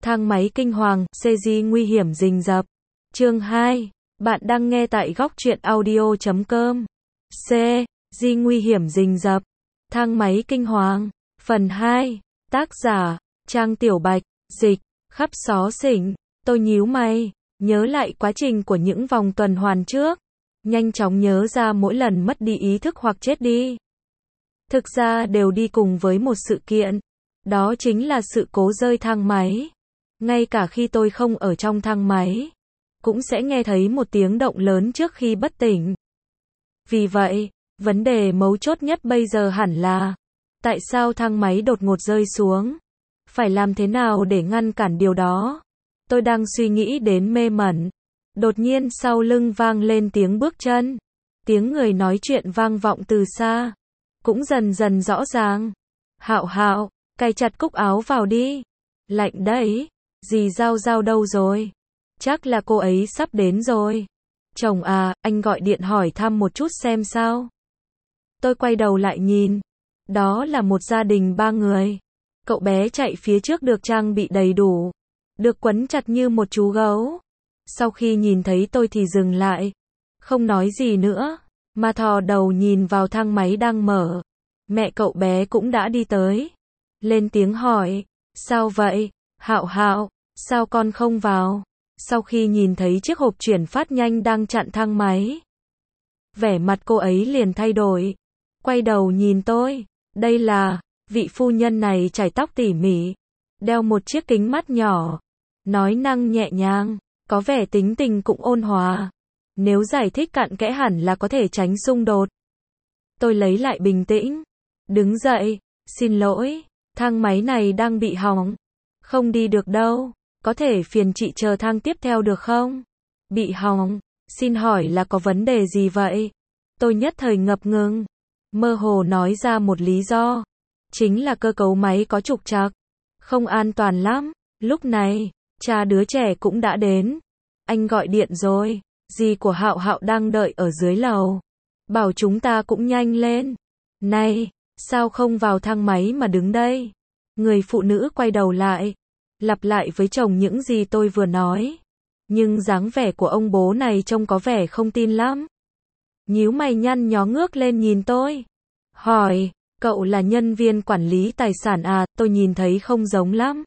Thang máy kinh hoàng, CG nguy hiểm rình rập. Chương 2. Bạn đang nghe tại góc truyện audio.com. C. G nguy hiểm rình rập. Thang máy kinh hoàng. Phần 2. Tác giả, Trang Tiểu Bạch, dịch, khắp xó xỉnh. Tôi nhíu mày, nhớ lại quá trình của những vòng tuần hoàn trước. Nhanh chóng nhớ ra mỗi lần mất đi ý thức hoặc chết đi. Thực ra đều đi cùng với một sự kiện. Đó chính là sự cố rơi thang máy. Ngay cả khi tôi không ở trong thang máy, cũng sẽ nghe thấy một tiếng động lớn trước khi bất tỉnh. Vì vậy, vấn đề mấu chốt nhất bây giờ hẳn là tại sao thang máy đột ngột rơi xuống? Phải làm thế nào để ngăn cản điều đó? Tôi đang suy nghĩ đến mê mẩn. Đột nhiên sau lưng vang lên tiếng bước chân. Tiếng người nói chuyện vang vọng từ xa. Cũng dần dần rõ ràng. Hạo Hạo, cài chặt cúc áo vào đi. Lạnh đấy. Dì Giao Giao đâu rồi? Chắc là cô ấy sắp đến rồi. Chồng à, anh gọi điện hỏi thăm một chút xem sao. Tôi quay đầu lại nhìn. Đó là một gia đình 3 người. Cậu bé chạy phía trước được trang bị đầy đủ. Được quấn chặt như một chú gấu. Sau khi nhìn thấy tôi thì dừng lại. Không nói gì nữa. Mà thò đầu nhìn vào thang máy đang mở. Mẹ cậu bé cũng đã đi tới. Lên tiếng hỏi. Sao vậy? Hạo Hạo, sao con không vào? Sau khi nhìn thấy chiếc hộp chuyển phát nhanh đang chặn thang máy, vẻ mặt cô ấy liền thay đổi. Quay đầu nhìn tôi. Đây là, vị phu nhân này chải tóc tỉ mỉ, đeo một chiếc kính mắt nhỏ, nói năng nhẹ nhàng, có vẻ tính tình cũng ôn hòa. Nếu giải thích cặn kẽ hẳn là có thể tránh xung đột. Tôi lấy lại bình tĩnh, đứng dậy, xin lỗi, thang máy này đang bị hỏng. Không đi được đâu, có thể phiền chị chờ thang tiếp theo được không? Bị hỏng, xin hỏi là có vấn đề gì vậy? Tôi nhất thời ngập ngừng, mơ hồ nói ra một lý do. Chính là cơ cấu máy có trục trặc, không an toàn lắm. Lúc này, cha đứa trẻ cũng đã đến. Anh gọi điện rồi, dì của Hạo Hạo đang đợi ở dưới lầu. Bảo chúng ta cũng nhanh lên. Này, sao không vào thang máy mà đứng đây? Người phụ nữ quay đầu lại, lặp lại với chồng những gì tôi vừa nói. Nhưng dáng vẻ của ông bố này trông có vẻ không tin lắm. Nhíu mày nhăn nhó ngước lên nhìn tôi. Hỏi, cậu là nhân viên quản lý tài sản à? Tôi nhìn thấy không giống lắm.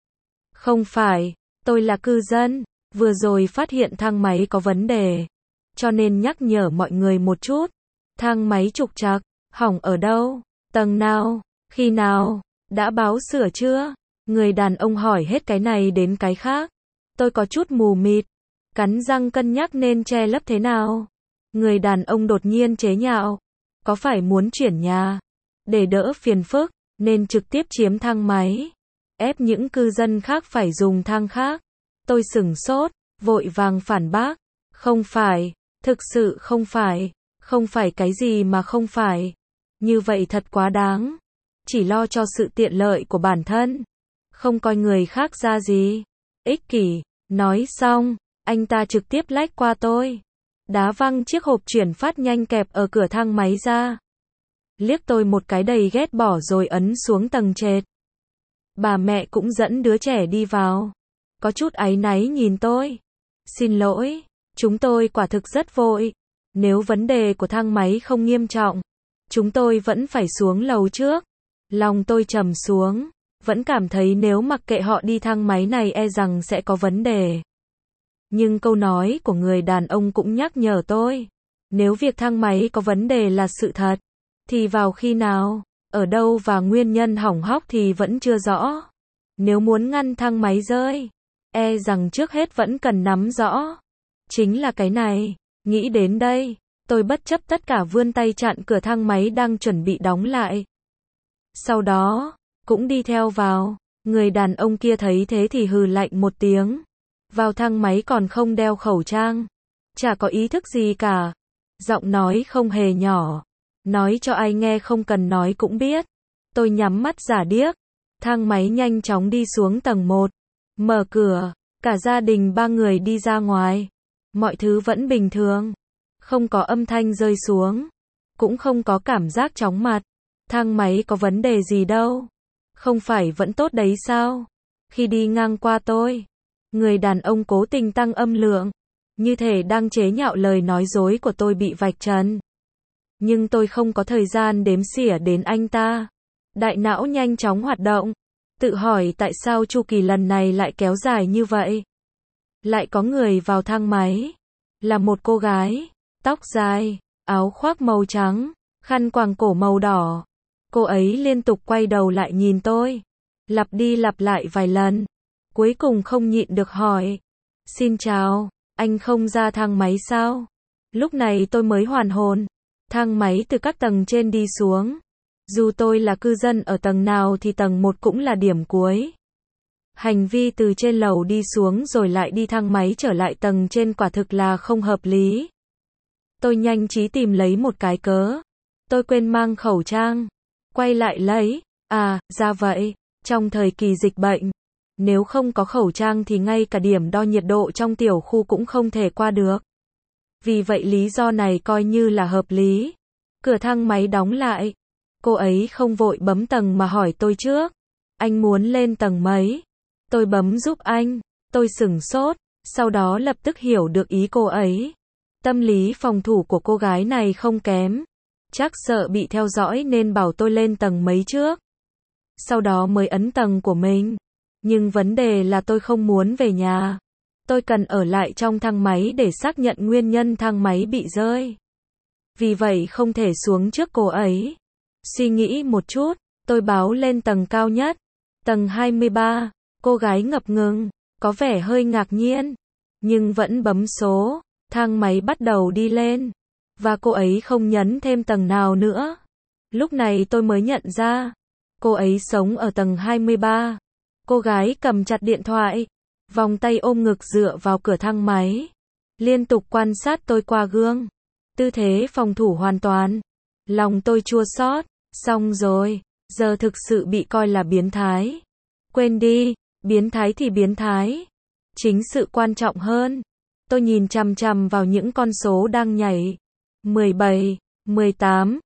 Không phải, tôi là cư dân. Vừa rồi phát hiện thang máy có vấn đề, cho nên nhắc nhở mọi người một chút. Thang máy trục trặc, hỏng ở đâu? Tầng nào? Khi nào? Đã báo sửa chưa? Người đàn ông hỏi hết cái này đến cái khác. Tôi có chút mù mịt, cắn răng cân nhắc nên che lấp thế nào. Người đàn ông đột nhiên chế nhạo. Có phải muốn chuyển nhà? Để đỡ phiền phức, nên trực tiếp chiếm thang máy. Ép những cư dân khác phải dùng thang khác. Tôi sửng sốt, vội vàng phản bác. Không phải, thực sự không phải. Không phải cái gì mà không phải. Như vậy thật quá đáng. Chỉ lo cho sự tiện lợi của bản thân. Không coi người khác ra gì. Ích kỷ. Nói xong, anh ta trực tiếp lách qua tôi. Đá văng chiếc hộp chuyển phát nhanh kẹp ở cửa thang máy ra. Liếc tôi một cái đầy ghét bỏ rồi ấn xuống tầng trệt. Bà mẹ cũng dẫn đứa trẻ đi vào. Có chút áy náy nhìn tôi. Xin lỗi, chúng tôi quả thực rất vội. Nếu vấn đề của thang máy không nghiêm trọng, chúng tôi vẫn phải xuống lầu trước. Lòng tôi trầm xuống. Vẫn cảm thấy nếu mặc kệ họ đi thang máy này e rằng sẽ có vấn đề. Nhưng câu nói của người đàn ông cũng nhắc nhở tôi. Nếu việc thang máy có vấn đề là sự thật, thì vào khi nào, ở đâu và nguyên nhân hỏng hóc thì vẫn chưa rõ. Nếu muốn ngăn thang máy rơi, e rằng trước hết vẫn cần nắm rõ. Chính là cái này. Nghĩ đến đây, tôi bất chấp tất cả vươn tay chặn cửa thang máy đang chuẩn bị đóng lại. Sau đó, cũng đi theo vào. Người đàn ông kia thấy thế thì hừ lạnh một tiếng. Vào thang máy còn không đeo khẩu trang. Chả có ý thức gì cả. Giọng nói không hề nhỏ. Nói cho ai nghe không cần nói cũng biết. Tôi nhắm mắt giả điếc. Thang máy nhanh chóng đi xuống tầng 1. Mở cửa. Cả gia đình 3 người đi ra ngoài. Mọi thứ vẫn bình thường. Không có âm thanh rơi xuống. Cũng không có cảm giác chóng mặt. Thang máy có vấn đề gì đâu. Không phải vẫn tốt đấy sao? Khi đi ngang qua tôi, người đàn ông cố tình tăng âm lượng, như thể đang chế nhạo lời nói dối của tôi bị vạch trần. Nhưng tôi không có thời gian đếm xỉa đến anh ta. Đại não nhanh chóng hoạt động, tự hỏi tại sao chu kỳ lần này lại kéo dài như vậy. Lại có người vào thang máy, là một cô gái, tóc dài, áo khoác màu trắng, khăn quàng cổ màu đỏ. Cô ấy liên tục quay đầu lại nhìn tôi, lặp đi lặp lại vài lần, cuối cùng không nhịn được hỏi, xin chào, anh không ra thang máy sao? Lúc này tôi mới hoàn hồn, thang máy từ các tầng trên đi xuống. Dù tôi là cư dân ở tầng nào thì tầng 1 cũng là điểm cuối. Hành vi từ trên lầu đi xuống rồi lại đi thang máy trở lại tầng trên quả thực là không hợp lý. Tôi nhanh trí tìm lấy một cái cớ. Tôi quên mang khẩu trang. Quay lại lấy. À, ra vậy. Trong thời kỳ dịch bệnh, nếu không có khẩu trang thì ngay cả điểm đo nhiệt độ trong tiểu khu cũng không thể qua được. Vì vậy lý do này coi như là hợp lý. Cửa thang máy đóng lại. Cô ấy không vội bấm tầng mà hỏi tôi trước. Anh muốn lên tầng mấy? Tôi bấm giúp anh. Tôi sửng sốt, sau đó lập tức hiểu được ý cô ấy. Tâm lý phòng thủ của cô gái này không kém. Chắc sợ bị theo dõi nên bảo tôi lên tầng mấy trước. Sau đó mới ấn tầng của mình. Nhưng vấn đề là tôi không muốn về nhà. Tôi cần ở lại trong thang máy để xác nhận nguyên nhân thang máy bị rơi. Vì vậy không thể xuống trước cô ấy. Suy nghĩ một chút, tôi báo lên tầng cao nhất. Tầng 23, cô gái ngập ngừng, có vẻ hơi ngạc nhiên. Nhưng vẫn bấm số, thang máy bắt đầu đi lên. Và cô ấy không nhấn thêm tầng nào nữa. Lúc này tôi mới nhận ra, cô ấy sống ở tầng 23. Cô gái cầm chặt điện thoại, vòng tay ôm ngực dựa vào cửa thang máy. Liên tục quan sát tôi qua gương. Tư thế phòng thủ hoàn toàn. Lòng tôi chua xót. Xong rồi, giờ thực sự bị coi là biến thái. Quên đi, biến thái thì biến thái. Chính sự quan trọng hơn. Tôi nhìn chằm chằm vào những con số đang nhảy. 17, 18,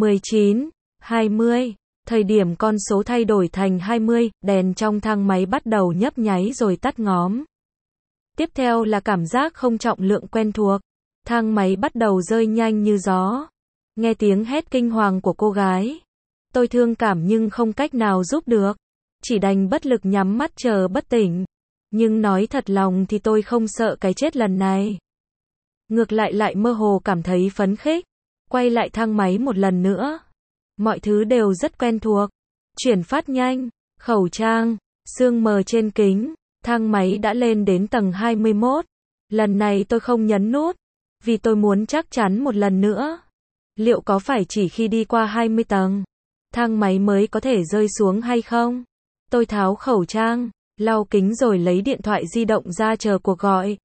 19, 20. Thời điểm con số thay đổi thành 20, đèn trong thang máy bắt đầu nhấp nháy rồi tắt ngóm. Tiếp theo là cảm giác không trọng lượng quen thuộc. Thang máy bắt đầu rơi nhanh như gió. Nghe tiếng hét kinh hoàng của cô gái. Tôi thương cảm nhưng không cách nào giúp được. Chỉ đành bất lực nhắm mắt chờ bất tỉnh. Nhưng nói thật lòng thì tôi không sợ cái chết lần này. Ngược lại mơ hồ cảm thấy phấn khích. Quay lại thang máy một lần nữa. Mọi thứ đều rất quen thuộc. Chuyển phát nhanh, khẩu trang, sương mờ trên kính. Thang máy đã lên đến tầng 21. Lần này tôi không nhấn nút. Vì tôi muốn chắc chắn một lần nữa. Liệu có phải chỉ khi đi qua 20 tầng, thang máy mới có thể rơi xuống hay không? Tôi tháo khẩu trang, lau kính rồi lấy điện thoại di động ra chờ cuộc gọi.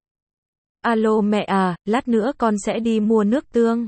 Alo mẹ à, lát nữa con sẽ đi mua nước tương.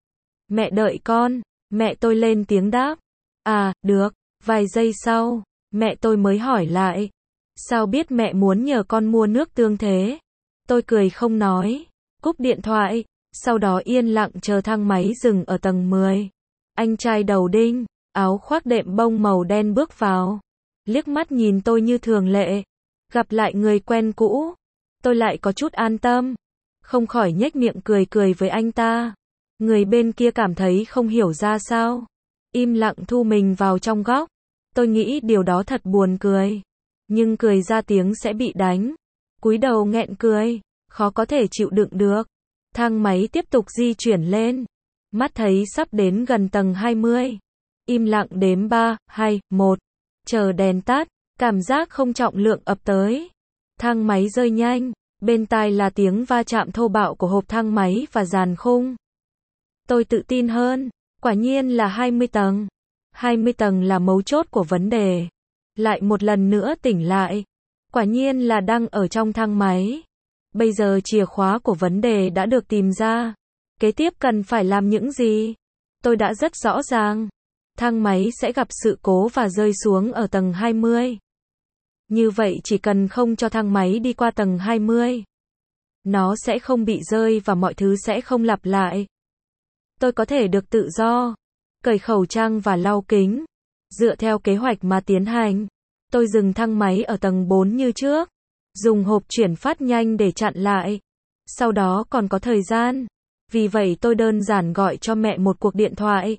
Mẹ đợi con. Mẹ tôi lên tiếng đáp. À, được. Vài giây sau, mẹ tôi mới hỏi lại. Sao biết mẹ muốn nhờ con mua nước tương thế? Tôi cười không nói. Cúp điện thoại. Sau đó yên lặng chờ thang máy dừng ở tầng 10. Anh trai đầu đinh, áo khoác đệm bông màu đen bước vào. Liếc mắt nhìn tôi như thường lệ. Gặp lại người quen cũ. Tôi lại có chút an tâm. Không khỏi nhếch miệng cười với anh ta. Người bên kia cảm thấy không hiểu ra sao. Im lặng thu mình vào trong góc. Tôi nghĩ điều đó thật buồn cười. Nhưng cười ra tiếng sẽ bị đánh. Cúi đầu nghẹn cười. Khó có thể chịu đựng được. Thang máy tiếp tục di chuyển lên. Mắt thấy sắp đến gần tầng 20. Im lặng đếm 3, 2, 1. Chờ đèn tắt. Cảm giác không trọng lượng ập tới. Thang máy rơi nhanh. Bên tai là tiếng va chạm thô bạo của hộp thang máy và dàn khung. Tôi tự tin hơn. Quả nhiên là 20 tầng. 20 tầng là mấu chốt của vấn đề. Lại một lần nữa tỉnh lại. Quả nhiên là đang ở trong thang máy. Bây giờ chìa khóa của vấn đề đã được tìm ra. Kế tiếp cần phải làm những gì? Tôi đã rất rõ ràng. Thang máy sẽ gặp sự cố và rơi xuống ở tầng 20. Như vậy chỉ cần không cho thang máy đi qua tầng 20. Nó sẽ không bị rơi và mọi thứ sẽ không lặp lại. Tôi có thể được tự do. Cởi khẩu trang và lau kính. Dựa theo kế hoạch mà tiến hành. Tôi dừng thang máy ở tầng 4 như trước, dùng hộp chuyển phát nhanh để chặn lại. Sau đó còn có thời gian, vì vậy tôi đơn giản gọi cho mẹ một cuộc điện thoại.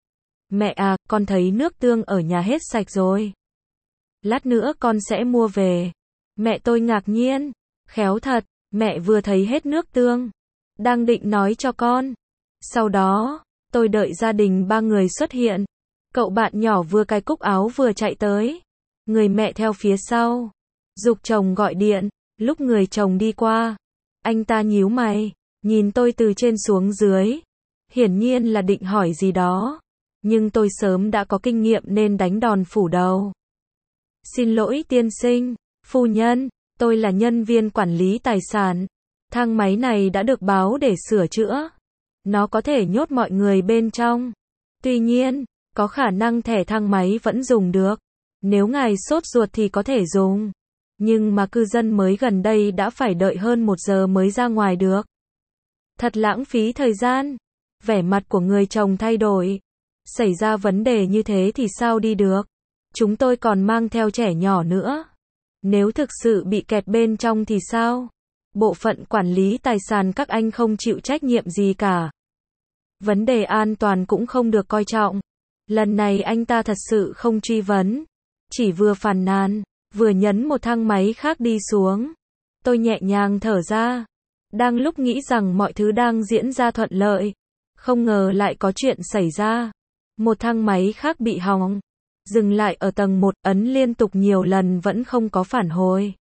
Mẹ à, con thấy nước tương ở nhà hết sạch rồi. Lát nữa con sẽ mua về. Mẹ tôi ngạc nhiên. Khéo thật, mẹ vừa thấy hết nước tương. Đang định nói cho con. Sau đó, tôi đợi gia đình 3 người xuất hiện. Cậu bạn nhỏ vừa cài cúc áo vừa chạy tới. Người mẹ theo phía sau. Giục chồng gọi điện. Lúc người chồng đi qua, anh ta nhíu mày, nhìn tôi từ trên xuống dưới. Hiển nhiên là định hỏi gì đó. Nhưng tôi sớm đã có kinh nghiệm nên đánh đòn phủ đầu. Xin lỗi tiên sinh, phu nhân, tôi là nhân viên quản lý tài sản. Thang máy này đã được báo để sửa chữa. Nó có thể nhốt mọi người bên trong. Tuy nhiên, có khả năng thẻ thang máy vẫn dùng được. Nếu ngài sốt ruột thì có thể dùng. Nhưng mà cư dân mới gần đây đã phải đợi hơn 1 giờ mới ra ngoài được. Thật lãng phí thời gian. Vẻ mặt của người chồng thay đổi. Xảy ra vấn đề như thế thì sao đi được? Chúng tôi còn mang theo trẻ nhỏ nữa. Nếu thực sự bị kẹt bên trong thì sao? Bộ phận quản lý tài sản các anh không chịu trách nhiệm gì cả. Vấn đề an toàn cũng không được coi trọng. Lần này anh ta thật sự không truy vấn. Chỉ vừa phàn nàn, vừa nhấn một thang máy khác đi xuống. Tôi nhẹ nhàng thở ra. Đang lúc nghĩ rằng mọi thứ đang diễn ra thuận lợi. Không ngờ lại có chuyện xảy ra. Một thang máy khác bị hỏng. Dừng lại ở tầng 1, ấn liên tục nhiều lần vẫn không có phản hồi.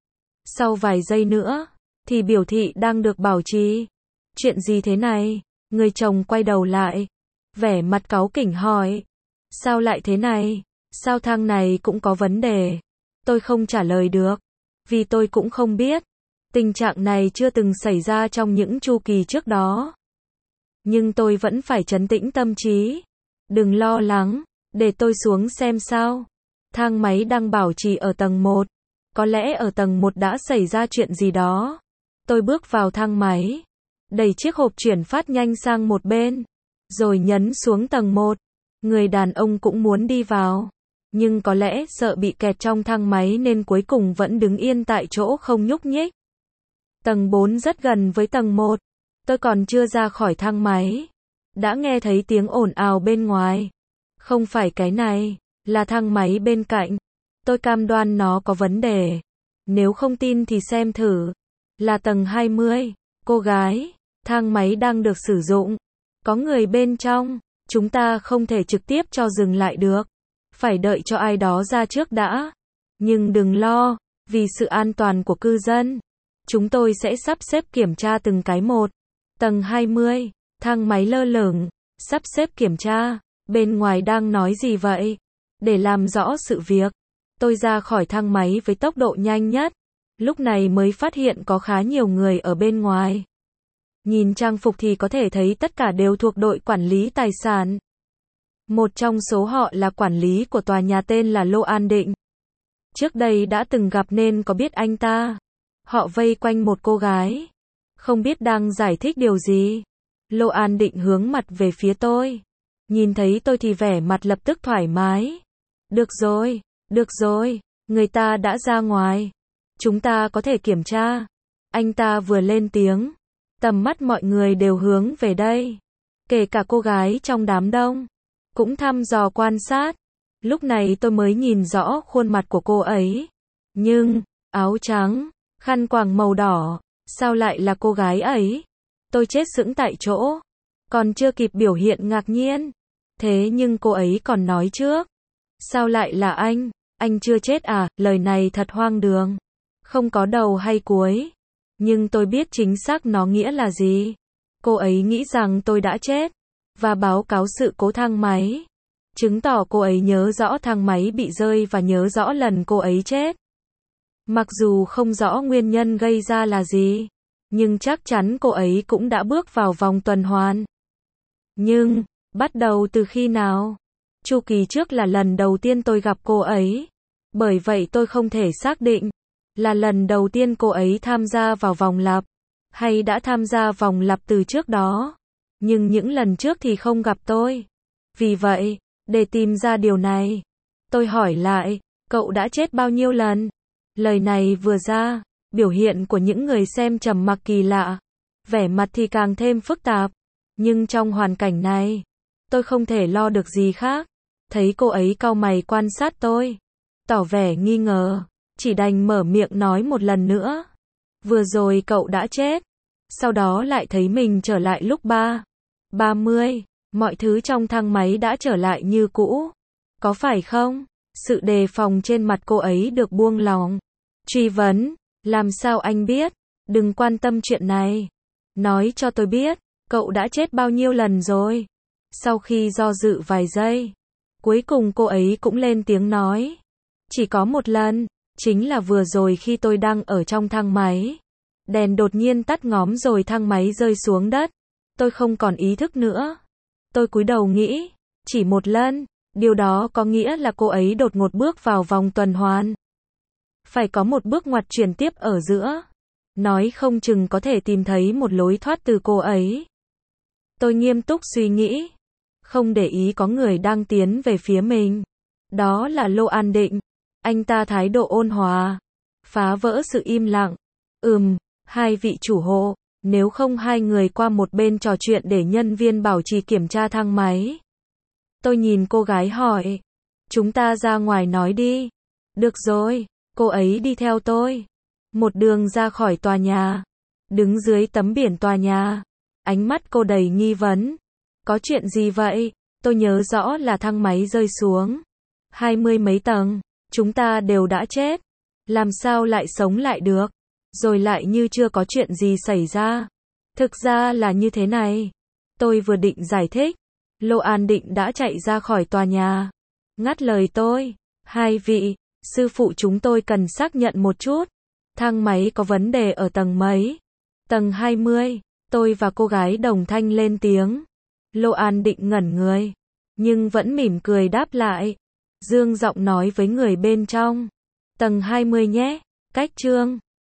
Sau vài giây nữa, thì biểu thị đang được bảo trì. Chuyện gì thế này? Người chồng quay đầu lại. Vẻ mặt cáu kỉnh hỏi. Sao lại thế này? Sao thang này cũng có vấn đề? Tôi không trả lời được. Vì tôi cũng không biết. Tình trạng này chưa từng xảy ra trong những chu kỳ trước đó. Nhưng tôi vẫn phải trấn tĩnh tâm trí. Đừng lo lắng. Để tôi xuống xem sao. Thang máy đang bảo trì ở tầng 1. Có lẽ ở tầng 1 đã xảy ra chuyện gì đó. Tôi bước vào thang máy. Đẩy chiếc hộp chuyển phát nhanh sang một bên. Rồi nhấn xuống tầng 1. Người đàn ông cũng muốn đi vào. Nhưng có lẽ sợ bị kẹt trong thang máy nên cuối cùng vẫn đứng yên tại chỗ không nhúc nhích. Tầng 4 rất gần với tầng 1. Tôi còn chưa ra khỏi thang máy. Đã nghe thấy tiếng ồn ào bên ngoài. Không phải cái này, là thang máy bên cạnh. Tôi cam đoan nó có vấn đề. Nếu không tin thì xem thử. Là tầng 20. Cô gái, thang máy đang được sử dụng. Có người bên trong. Chúng ta không thể trực tiếp cho dừng lại được. Phải đợi cho ai đó ra trước đã. Nhưng đừng lo, vì sự an toàn của cư dân. Chúng tôi sẽ sắp xếp kiểm tra từng cái một. Tầng 20, thang máy lơ lửng, sắp xếp kiểm tra. Bên ngoài đang nói gì vậy? Để làm rõ sự việc, tôi ra khỏi thang máy với tốc độ nhanh nhất. Lúc này mới phát hiện có khá nhiều người ở bên ngoài. Nhìn trang phục thì có thể thấy tất cả đều thuộc đội quản lý tài sản. Một trong số họ là quản lý của tòa nhà tên là Lô An Định. Trước đây đã từng gặp nên có biết anh ta. Họ vây quanh một cô gái. Không biết đang giải thích điều gì. Lô An Định hướng mặt về phía tôi. Nhìn thấy tôi thì vẻ mặt lập tức thoải mái. Được rồi, người ta đã ra ngoài. Chúng ta có thể kiểm tra. Anh ta vừa lên tiếng. Tầm mắt mọi người đều hướng về đây. Kể cả cô gái trong đám đông. Cũng thăm dò quan sát. Lúc này tôi mới nhìn rõ khuôn mặt của cô ấy. Nhưng, áo trắng, khăn quàng màu đỏ, sao lại là cô gái ấy? Tôi chết sững tại chỗ. Còn chưa kịp biểu hiện ngạc nhiên. Thế nhưng cô ấy còn nói trước. Sao lại là anh chưa chết à? Lời này thật hoang đường. Không có đầu hay cuối. Nhưng tôi biết chính xác nó nghĩa là gì. Cô ấy nghĩ rằng tôi đã chết. Và báo cáo sự cố thang máy. Chứng tỏ cô ấy nhớ rõ thang máy bị rơi và nhớ rõ lần cô ấy chết. Mặc dù không rõ nguyên nhân gây ra là gì. Nhưng chắc chắn cô ấy cũng đã bước vào vòng tuần hoàn. Nhưng, bắt đầu từ khi nào? Chu kỳ trước là lần đầu tiên tôi gặp cô ấy. Bởi vậy tôi không thể xác định là lần đầu tiên cô ấy tham gia vào vòng lặp, hay đã tham gia vòng lặp từ trước đó. Nhưng những lần trước thì không gặp tôi. Vì vậy, để tìm ra điều này, tôi hỏi lại, Cậu đã chết bao nhiêu lần? Lời này vừa ra, biểu hiện của những người xem trầm mặc kỳ lạ, vẻ mặt thì càng thêm phức tạp. Nhưng trong hoàn cảnh này, tôi không thể lo được gì khác. Thấy cô ấy cau mày quan sát tôi, tỏ vẻ nghi ngờ, chỉ đành mở miệng nói một lần nữa. Vừa rồi cậu đã chết, sau đó lại thấy mình trở lại lúc 30, mọi thứ trong thang máy đã trở lại như cũ. Có phải không? Sự đề phòng trên mặt cô ấy được buông lỏng. Truy vấn, làm sao anh biết? Đừng quan tâm chuyện này. Nói cho tôi biết, cậu đã chết bao nhiêu lần rồi? Sau khi do dự vài giây, cuối cùng cô ấy cũng lên tiếng nói. Chỉ có một lần, chính là vừa rồi khi tôi đang ở trong thang máy. Đèn đột nhiên tắt ngóm rồi thang máy rơi xuống đất. Tôi không còn ý thức nữa. Tôi cúi đầu nghĩ, chỉ một lần, điều đó có nghĩa là cô ấy đột ngột bước vào vòng tuần hoàn. Phải có một bước ngoặt chuyển tiếp ở giữa. Nói không chừng có thể tìm thấy một lối thoát từ cô ấy. Tôi nghiêm túc suy nghĩ, không để ý có người đang tiến về phía mình. Đó là Lô An Định. Anh ta thái độ ôn hòa, phá vỡ sự im lặng. Hai vị chủ hộ, nếu không hai người qua một bên trò chuyện để nhân viên bảo trì kiểm tra thang máy. Tôi nhìn cô gái hỏi, chúng ta ra ngoài nói đi. Được rồi, cô ấy đi theo tôi. Một đường ra khỏi tòa nhà, đứng dưới tấm biển tòa nhà. Ánh mắt cô đầy nghi vấn. Có chuyện gì vậy? Tôi nhớ rõ là thang máy rơi xuống 20 mấy tầng, chúng ta đều đã chết. Làm sao lại sống lại được? Rồi lại như chưa có chuyện gì xảy ra. Thực ra là như thế này. Tôi vừa định giải thích, Lô An Định đã chạy ra khỏi tòa nhà. Ngắt lời tôi. Hai vị, sư phụ chúng tôi cần xác nhận một chút. Thang máy có vấn đề ở tầng mấy? Tầng 20. Tôi và cô gái đồng thanh lên tiếng. Lô An Định ngẩn người, nhưng vẫn mỉm cười đáp lại. Dương giọng nói với người bên trong. Tầng 20 nhé. Cách chương